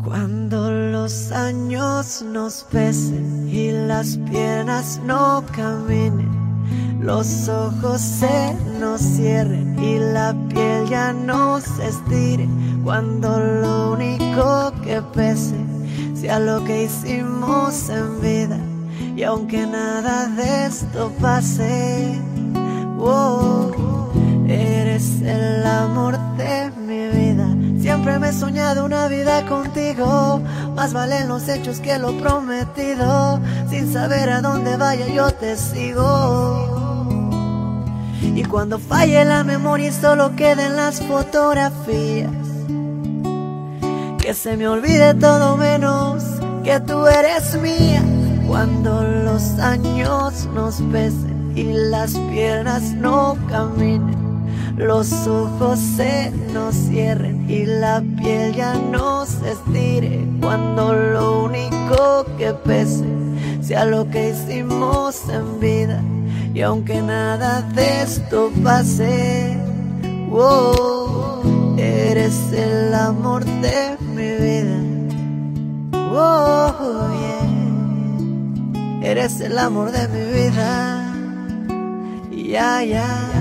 Cuando los años nos pesen y las piernas no caminen, los ojos se nos cierren y la piel ya no se estire. Cuando lo único que pese sea lo que hicimos en vida, y aunque nada de esto pase, eres el amor de mi vida. Siempre me he soñado una vida contigo, más valen los hechos que lo prometido. Sin saber a dónde vaya yo te sigo. Y cuando falle la memoria y solo queden las fotografías, que se me olvide todo menos que tú eres mía. Cuando los años nos pesen y las piernas no caminen, los ojos se nos cierren y la piel ya no se estire. Cuando lo único que pese sea lo que hicimos en vida, y aunque nada de esto pase, eres el amor de mi vida. Eres el amor de mi vida. Ya, ya.